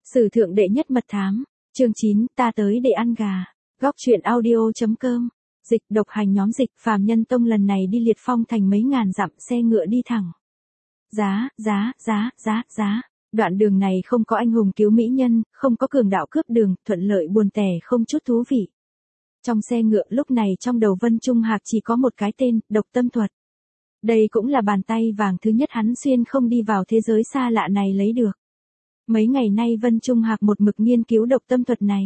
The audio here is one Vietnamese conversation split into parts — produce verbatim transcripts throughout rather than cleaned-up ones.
Sử thượng đệ nhất mật thám, chương chín, ta tới để ăn gà. Góc truyện audio.com. Dịch độc hành nhóm dịch phàm nhân tông lần này đi Liệt Phong thành mấy ngàn dặm, xe ngựa đi thẳng. Giá, giá, giá, giá, giá. Đoạn đường này không có anh hùng cứu mỹ nhân, không có cường đạo cướp đường, thuận lợi buồn tẻ không chút thú vị. Trong xe ngựa lúc này trong đầu Vân Trung Hạc chỉ có một cái tên, độc tâm thuật. Đây cũng là bàn tay vàng thứ nhất hắn xuyên không đi vào thế giới xa lạ này lấy được. Mấy ngày nay Vân Trung Hạc một mực nghiên cứu độc tâm thuật này.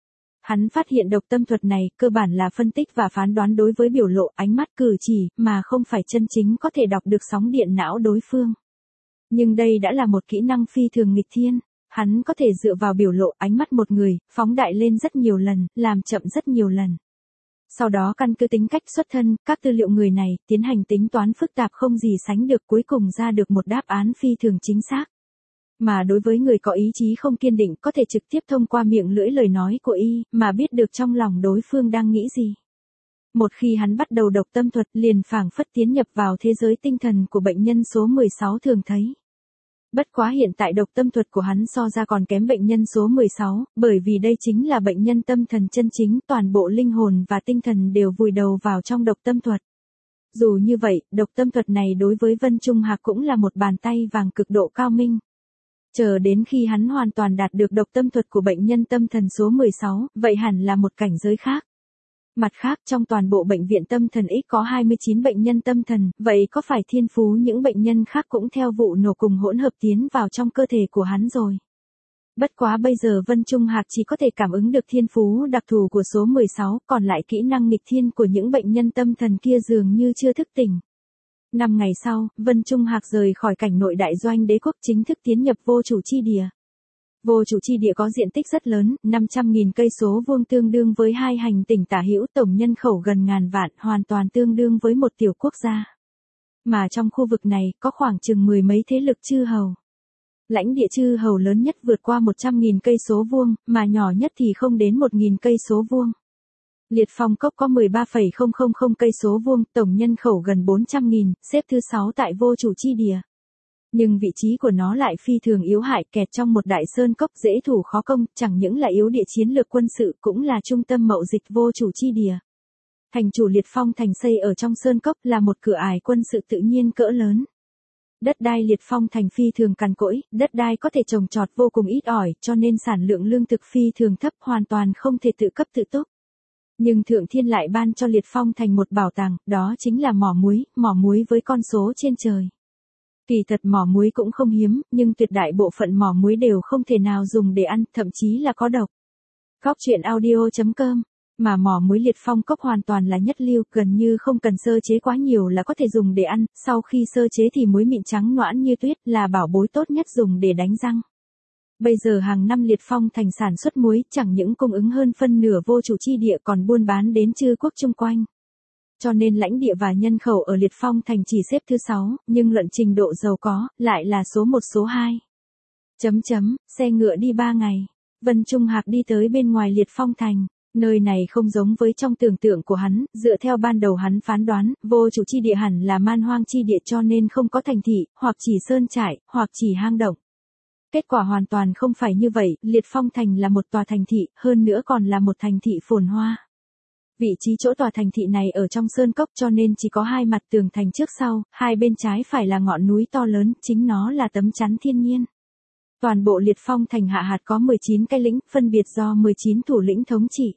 Hắn phát hiện độc tâm thuật này cơ bản là phân tích và phán đoán đối với biểu lộ, ánh mắt, cử chỉ, mà không phải chân chính có thể đọc được sóng điện não đối phương. Nhưng đây đã là một kỹ năng phi thường nghịch thiên, hắn có thể dựa vào biểu lộ, ánh mắt một người, phóng đại lên rất nhiều lần, làm chậm rất nhiều lần. Sau đó căn cứ tính cách xuất thân, các tư liệu người này, tiến hành tính toán phức tạp không gì sánh được, cuối cùng ra được một đáp án phi thường chính xác. Mà đối với người có ý chí không kiên định có thể trực tiếp thông qua miệng lưỡi lời nói của y, mà biết được trong lòng đối phương đang nghĩ gì. Một khi hắn bắt đầu độc tâm thuật liền phảng phất tiến nhập vào thế giới tinh thần của bệnh nhân số mười sáu thường thấy. Bất quá hiện tại độc tâm thuật của hắn so ra còn kém bệnh nhân số mười sáu, bởi vì đây chính là bệnh nhân tâm thần chân chính, toàn bộ linh hồn và tinh thần đều vùi đầu vào trong độc tâm thuật. Dù như vậy, độc tâm thuật này đối với Vân Trung Hạc cũng là một bàn tay vàng cực độ cao minh. Chờ đến khi hắn hoàn toàn đạt được độc tâm thuật của bệnh nhân tâm thần số mười sáu, vậy hẳn là một cảnh giới khác. Mặt khác trong toàn bộ bệnh viện tâm thần X có hai mươi chín bệnh nhân tâm thần, vậy có phải thiên phú những bệnh nhân khác cũng theo vụ nổ cùng hỗn hợp tiến vào trong cơ thể của hắn rồi. Bất quá bây giờ Vân Trung Hạc chỉ có thể cảm ứng được thiên phú đặc thù của số mười sáu, còn lại kỹ năng nghịch thiên của những bệnh nhân tâm thần kia dường như chưa thức tỉnh. Năm ngày sau, Vân Trung Hạc rời khỏi cảnh nội đại doanh đế quốc chính thức tiến nhập vô chủ chi địa. Vô chủ chi địa có diện tích rất lớn, năm trăm nghìn cây số vuông tương đương với hai hành tinh tả hữu, tổng nhân khẩu gần ngàn vạn, hoàn toàn tương đương với một tiểu quốc gia. Mà trong khu vực này có khoảng chừng mười mấy thế lực chư hầu. Lãnh địa chư hầu lớn nhất vượt qua một trăm nghìn cây số vuông, mà nhỏ nhất thì không đến một nghìn cây số vuông. Liệt Phong Cốc có mười ba phẩy không không không cây số vuông, tổng nhân khẩu gần bốn trăm nghìn, xếp thứ sáu tại vô chủ chi địa. Nhưng vị trí của nó lại phi thường yếu hại, kẹt trong một đại sơn cốc dễ thủ khó công, chẳng những là yếu địa chiến lược quân sự cũng là trung tâm mậu dịch vô chủ chi địa. Thành chủ Liệt Phong thành xây ở trong sơn cốc là một cửa ải quân sự tự nhiên cỡ lớn. Đất đai Liệt Phong thành phi thường cằn cỗi, đất đai có thể trồng trọt vô cùng ít ỏi, cho nên sản lượng lương thực phi thường thấp, hoàn toàn không thể tự cấp tự túc. Nhưng Thượng Thiên lại ban cho Liệt Phong thành một bảo tàng, đó chính là mỏ muối, mỏ muối với con số trên trời. Kỳ thật mỏ muối cũng không hiếm, nhưng tuyệt đại bộ phận mỏ muối đều không thể nào dùng để ăn, thậm chí là có độc. Góc truyện audio.com. Mà mỏ muối Liệt Phong Cốc hoàn toàn là nhất lưu, gần như không cần sơ chế quá nhiều là có thể dùng để ăn, sau khi sơ chế thì muối mịn trắng nõn như tuyết, là bảo bối tốt nhất dùng để đánh răng. Bây giờ hàng năm Liệt Phong thành sản xuất muối, chẳng những cung ứng hơn phân nửa vô chủ chi địa còn buôn bán đến chư quốc chung quanh. Cho nên lãnh địa và nhân khẩu ở Liệt Phong thành chỉ xếp thứ sáu, nhưng luận trình độ giàu có, lại là số một số hai. Chấm chấm, xe ngựa đi ba ngày. Vân Trung Hạc đi tới bên ngoài Liệt Phong thành. Nơi này không giống với trong tưởng tượng của hắn, dựa theo ban đầu hắn phán đoán, vô chủ chi địa hẳn là man hoang chi địa cho nên không có thành thị, hoặc chỉ sơn trại, hoặc chỉ hang động. Kết quả hoàn toàn không phải như vậy, Liệt Phong thành là một tòa thành thị, hơn nữa còn là một thành thị phồn hoa. Vị trí chỗ tòa thành thị này ở trong sơn cốc cho nên chỉ có hai mặt tường thành trước sau, hai bên trái phải là ngọn núi to lớn, chính nó là tấm chắn thiên nhiên. Toàn bộ Liệt Phong thành hạ hạt có mười chín cái lĩnh, phân biệt do mười chín thủ lĩnh thống trị.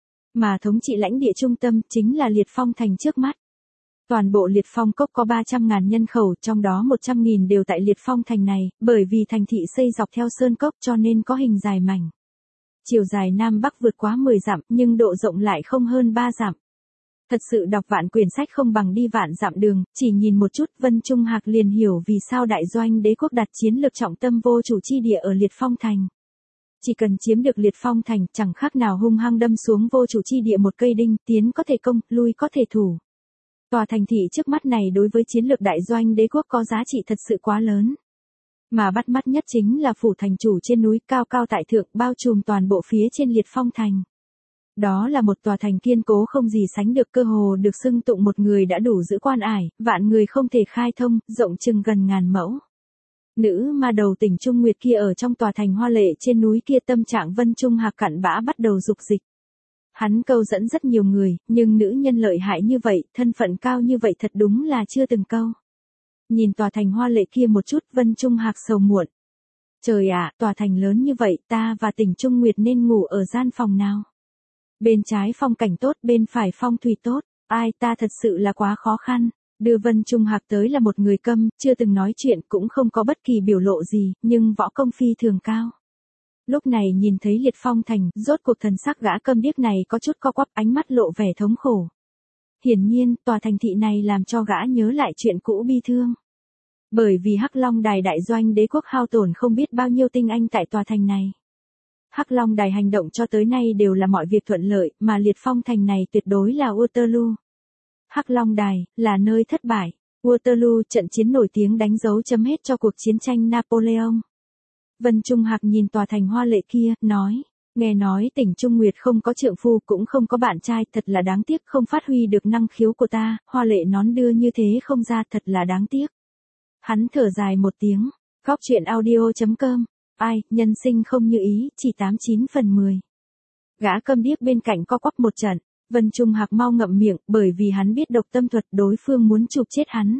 Mà thống trị lãnh địa trung tâm chính là Liệt Phong thành trước mắt. Toàn bộ Liệt Phong Cốc có ba trăm ngàn nhân khẩu, trong đó một trăm nghìn đều tại Liệt Phong thành này, bởi vì thành thị xây dọc theo sơn cốc cho nên có hình dài mảnh. Chiều dài Nam Bắc vượt quá mười dặm, nhưng độ rộng lại không hơn ba dặm. Thật sự đọc vạn quyển sách không bằng đi vạn dặm đường, chỉ nhìn một chút Vân Trung Hạc liền hiểu vì sao đại doanh đế quốc đặt chiến lược trọng tâm vô chủ chi địa ở Liệt Phong thành. Chỉ cần chiếm được Liệt Phong thành, chẳng khác nào hung hăng đâm xuống vô chủ chi địa một cây đinh, tiến có thể công, lui có thể thủ. Tòa thành thị trước mắt này đối với chiến lược đại doanh đế quốc có giá trị thật sự quá lớn. Mà bắt mắt nhất chính là phủ thành chủ trên núi cao cao tại thượng, bao trùm toàn bộ phía trên Liệt Phong thành. Đó là một tòa thành kiên cố không gì sánh được, cơ hồ được xưng tụng một người đã đủ giữ quan ải, vạn người không thể khai thông, rộng chừng gần ngàn mẫu. Nữ ma đầu Tỉnh Trung Nguyệt kia ở trong tòa thành hoa lệ trên núi kia, tâm trạng Vân Trung Hạc cặn bã bắt đầu dục dịch. Hắn câu dẫn rất nhiều người, nhưng nữ nhân lợi hại như vậy, thân phận cao như vậy thật đúng là chưa từng câu. Nhìn tòa thành hoa lệ kia một chút, Vân Trung Hạc sầu muộn. Trời ạ, tòa thành lớn như vậy, ta và Tỉnh Trung Nguyệt nên ngủ ở gian phòng nào? Bên trái phong cảnh tốt, bên phải phong thủy tốt, ai, ta thật sự là quá khó khăn. Đưa Vân Trung Hạc tới là một người câm, chưa từng nói chuyện, cũng không có bất kỳ biểu lộ gì, nhưng võ công phi thường cao. Lúc này nhìn thấy Liệt Phong thành, rốt cuộc thần sắc gã câm điếc này có chút co quắp, ánh mắt lộ vẻ thống khổ. Hiển nhiên, tòa thành thị này làm cho gã nhớ lại chuyện cũ bi thương. Bởi vì Hắc Long Đài đại doanh đế quốc hao tổn không biết bao nhiêu tinh anh tại tòa thành này. Hắc Long Đài hành động cho tới nay đều là mọi việc thuận lợi, mà Liệt Phong thành này tuyệt đối là Waterloo. Hắc Long Đài là nơi thất bại. Waterloo, trận chiến nổi tiếng đánh dấu chấm hết cho cuộc chiến tranh Napoleon. Vân Trung Hạc nhìn tòa thành hoa lệ kia, nói, nghe nói Tỉnh Trung Nguyệt không có trượng phu cũng không có bạn trai, thật là đáng tiếc, không phát huy được năng khiếu của ta, hoa lệ nón đưa như thế không ra, thật là đáng tiếc. Hắn thở dài một tiếng, góc truyện audio chấm com, ai, nhân sinh không như ý, chỉ tám chín phần mười. Gã câm điếc bên cạnh co quắp một trận, Vân Trung Hạc mau ngậm miệng, bởi vì hắn biết độc tâm thuật, đối phương muốn chụp chết hắn.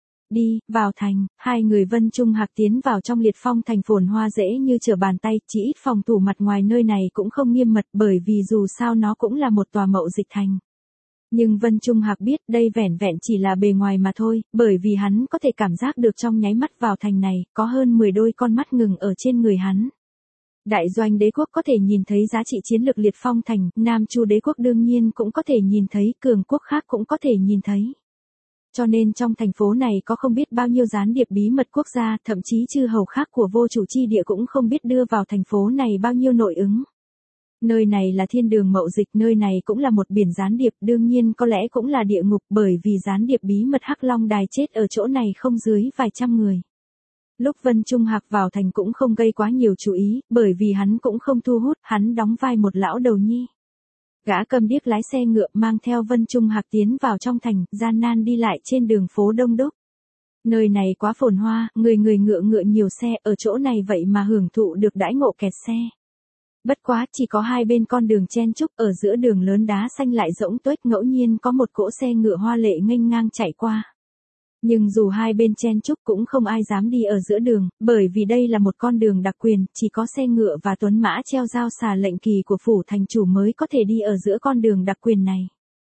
Đi, vào thành, hai người Vân Trung Hạc tiến vào trong Liệt Phong thành, phồn hoa dễ như trở bàn tay, chỉ ít phòng thủ mặt ngoài nơi này cũng không nghiêm mật, bởi vì dù sao nó cũng là một tòa mậu dịch thành. Nhưng Vân Trung Hạc biết đây vẻn vẹn chỉ là bề ngoài mà thôi, bởi vì hắn có thể cảm giác được trong nháy mắt vào thành này, có hơn mười đôi con mắt ngừng ở trên người hắn. Đại doanh đế quốc có thể nhìn thấy giá trị chiến lược Liệt Phong thành, Nam Chu đế quốc đương nhiên cũng có thể nhìn thấy, cường quốc khác cũng có thể nhìn thấy. Cho nên trong thành phố này có không biết bao nhiêu gián điệp bí mật quốc gia, thậm chí chư hầu khác của vô chủ chi địa cũng không biết đưa vào thành phố này bao nhiêu nội ứng. Nơi này là thiên đường mậu dịch, nơi này cũng là một biển gián điệp, đương nhiên có lẽ cũng là địa ngục, bởi vì gián điệp bí mật Hắc Long Đài chết ở chỗ này không dưới vài trăm người. Lúc Vân Trung Hạc vào thành cũng không gây quá nhiều chú ý, bởi vì hắn cũng không thu hút, hắn đóng vai một lão đầu nhi. Gã câm điếc lái xe ngựa mang theo Vân Trung Hạc tiến vào trong thành, gian nan đi lại trên đường phố đông đúc. Nơi này quá phồn hoa, người người ngựa ngựa nhiều xe, ở chỗ này vậy mà hưởng thụ được đãi ngộ kẹt xe. Bất quá, chỉ có hai bên con đường chen chúc, ở giữa đường lớn đá xanh lại rỗng tuếch, ngẫu nhiên có một cỗ xe ngựa hoa lệ nghênh ngang chạy qua. Nhưng dù hai bên chen chúc cũng không ai dám đi ở giữa đường, bởi vì đây là một con đường đặc quyền, chỉ có xe ngựa và tuấn mã treo giao xà lệnh kỳ của phủ thành chủ mới có thể đi ở giữa con đường đặc quyền này.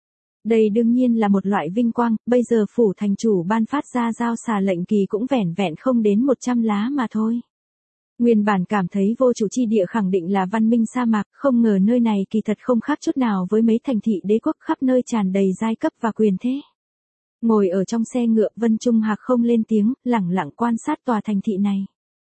Đây đương nhiên là một loại vinh quang, bây giờ phủ thành chủ ban phát ra giao xà lệnh kỳ cũng vẻn vẹn không đến một trăm lá mà thôi. Nguyên bản cảm thấy vô chủ chi địa khẳng định là văn minh sa mạc, không ngờ nơi này kỳ thật không khác chút nào với mấy thành thị đế quốc, khắp nơi tràn đầy giai cấp và quyền thế. Ngồi ở trong xe ngựa, Vân Trung Hạc không lên tiếng, lẳng lặng quan sát tòa thành thị này.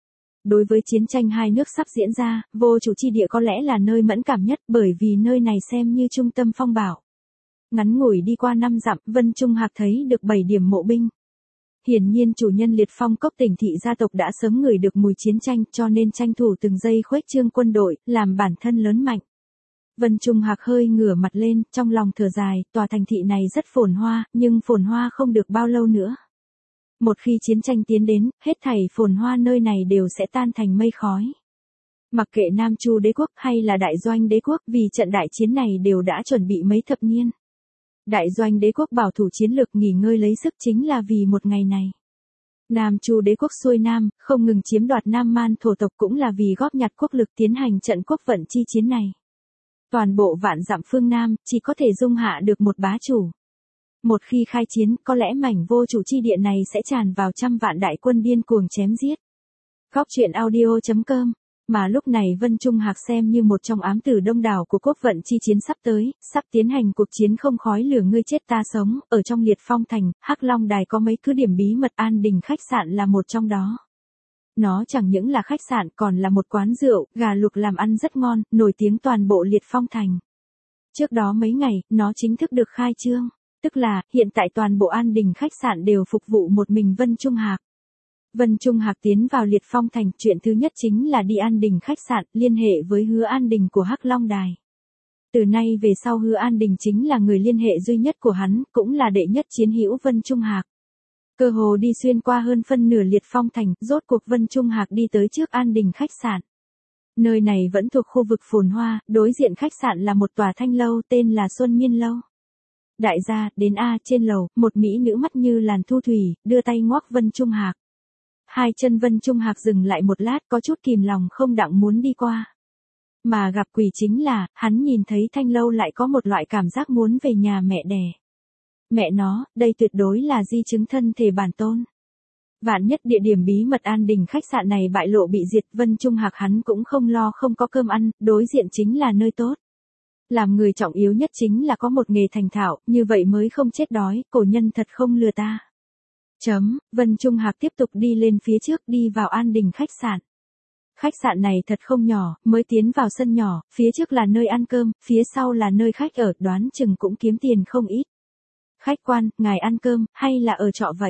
Đối với chiến tranh hai nước sắp diễn ra, vô chủ chi địa có lẽ là nơi mẫn cảm nhất, bởi vì nơi này xem như trung tâm phong bảo. Ngắn ngủi đi qua năm dặm, Vân Trung Hạc thấy được bảy điểm mộ binh. Hiển nhiên chủ nhân Liệt Phong cốc Tỉnh thị gia tộc đã sớm ngửi được mùi chiến tranh, cho nên tranh thủ từng giây khuếch trương quân đội, làm bản thân lớn mạnh. Vân Trung Hạc hơi ngửa mặt lên, trong lòng thở dài, tòa thành thị này rất phồn hoa, nhưng phồn hoa không được bao lâu nữa. Một khi chiến tranh tiến đến, hết thảy phồn hoa nơi này đều sẽ tan thành mây khói. Mặc kệ Nam Chu đế quốc hay là đại doanh đế quốc, vì trận đại chiến này đều đã chuẩn bị mấy thập niên. Đại doanh đế quốc bảo thủ chiến lược, nghỉ ngơi lấy sức chính là vì một ngày này. Nam Chu đế quốc xuôi Nam, không ngừng chiếm đoạt Nam Man thổ tộc cũng là vì góp nhặt quốc lực tiến hành trận quốc vận chi chiến này. Toàn bộ vạn dặm phương Nam, chỉ có thể dung hạ được một bá chủ. Một khi khai chiến, có lẽ mảnh vô chủ chi địa này sẽ tràn vào trăm vạn đại quân điên cuồng chém giết. Góc truyện audio chấm com. Mà lúc này Vân Trung Hạc xem như một trong ám tử đông đảo của quốc vận chi chiến sắp tới, sắp tiến hành cuộc chiến không khói lửa ngươi chết ta sống, ở trong Liệt Phong thành, Hắc Long Đài có mấy cứ điểm bí mật, An Đình khách sạn là một trong đó. Nó chẳng những là khách sạn còn là một quán rượu, gà luộc làm ăn rất ngon, nổi tiếng toàn bộ Liệt Phong thành. Trước đó mấy ngày, nó chính thức được khai trương, tức là, hiện tại toàn bộ An Đình khách sạn đều phục vụ một mình Vân Trung Hạc. Vân Trung Hạc tiến vào Liệt Phong thành, chuyện thứ nhất chính là đi An Đình khách sạn, liên hệ với Hứa An Đình của Hắc Long Đài. Từ nay về sau Hứa An Đình chính là người liên hệ duy nhất của hắn, cũng là đệ nhất chiến hữu Vân Trung Hạc. Cơ hồ đi xuyên qua hơn phân nửa Liệt Phong thành, rốt cuộc Vân Trung Hạc đi tới trước An Đình khách sạn. Nơi này vẫn thuộc khu vực phồn hoa, đối diện khách sạn là một tòa thanh lâu tên là Xuân Miên Lâu. Đại gia, đến A, trên lầu, một mỹ nữ mắt như làn thu thủy, đưa tay ngoắc Vân Trung Hạc. Hai chân Vân Trung Hạc dừng lại một lát, có chút kìm lòng không đặng muốn đi qua. Mà gặp quỷ chính là, hắn nhìn thấy thanh lâu lại có một loại cảm giác muốn về nhà mẹ đẻ. Mẹ nó, đây tuyệt đối là di chứng thân thể bản tôn. Vạn nhất địa điểm bí mật An Đình khách sạn này bại lộ bị diệt, Vân Trung Hạc hắn cũng không lo không có cơm ăn, đối diện chính là nơi tốt. Làm người trọng yếu nhất chính là có một nghề thành thạo, như vậy mới không chết đói, cổ nhân thật không lừa ta. Chấm, Vân Trung Hạc tiếp tục đi lên phía trước đi vào An Đình khách sạn. Khách sạn này thật không nhỏ, mới tiến vào sân nhỏ, phía trước là nơi ăn cơm, phía sau là nơi khách ở, đoán chừng cũng kiếm tiền không ít. Khách quan, ngài ăn cơm, hay là ở trọ vậy?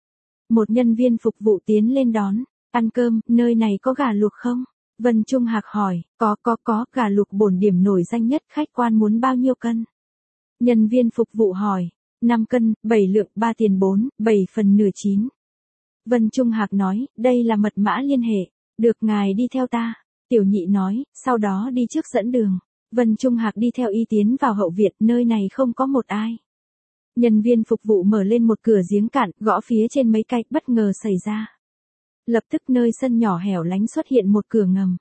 Một nhân viên phục vụ tiến lên đón. Ăn cơm, nơi này có gà luộc không? Vân Trung Hạc hỏi, có có có, gà luộc bổn điểm nổi danh nhất, khách quan muốn bao nhiêu cân? Nhân viên phục vụ hỏi, năm cân, bảy lượng, ba tiền bốn, bảy phần nửa chín. Vân Trung Hạc nói, đây là mật mã liên hệ, được ngài đi theo ta. Tiểu nhị nói, sau đó đi trước dẫn đường. Vân Trung Hạc đi theo y tiến vào hậu viện, nơi này không có một ai. Nhân viên phục vụ mở lên một cửa giếng cạn, gõ phía trên mấy cái, bất ngờ xảy ra. Lập tức nơi sân nhỏ hẻo lánh xuất hiện một cửa ngầm.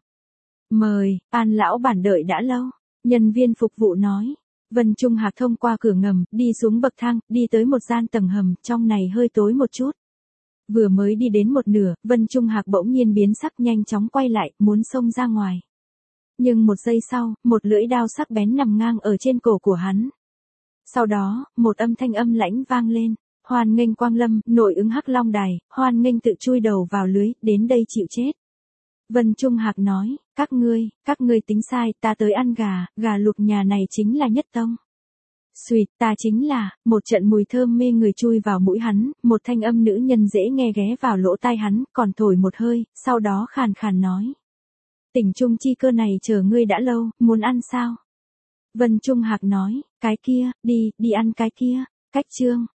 Mời, An lão bản đợi đã lâu. Nhân viên phục vụ nói. Vân Trung Hạc thông qua cửa ngầm, đi xuống bậc thang, đi tới một gian tầng hầm, trong này hơi tối một chút. Vừa mới đi đến một nửa, Vân Trung Hạc bỗng nhiên biến sắc nhanh chóng quay lại, muốn xông ra ngoài. Nhưng một giây sau, một lưỡi đao sắc bén nằm ngang ở trên cổ của hắn. Sau đó, một âm thanh âm lãnh vang lên. Hoan nghênh quang lâm, nội ứng Hắc Long Đài, hoan nghênh tự chui đầu vào lưới, đến đây chịu chết. Vân Trung Hạc nói, các ngươi, các ngươi tính sai, ta tới ăn gà, gà luộc nhà này chính là nhất tông. Xuyệt, ta chính là, một trận mùi thơm mê người chui vào mũi hắn, một thanh âm nữ nhân dễ nghe ghé vào lỗ tai hắn, còn thổi một hơi, sau đó khàn khàn nói. Tỉnh Trung chi cơ này chờ ngươi đã lâu, muốn ăn sao? Vân Trung Hạc nói, cái kia, đi, đi ăn cái kia, cách chương.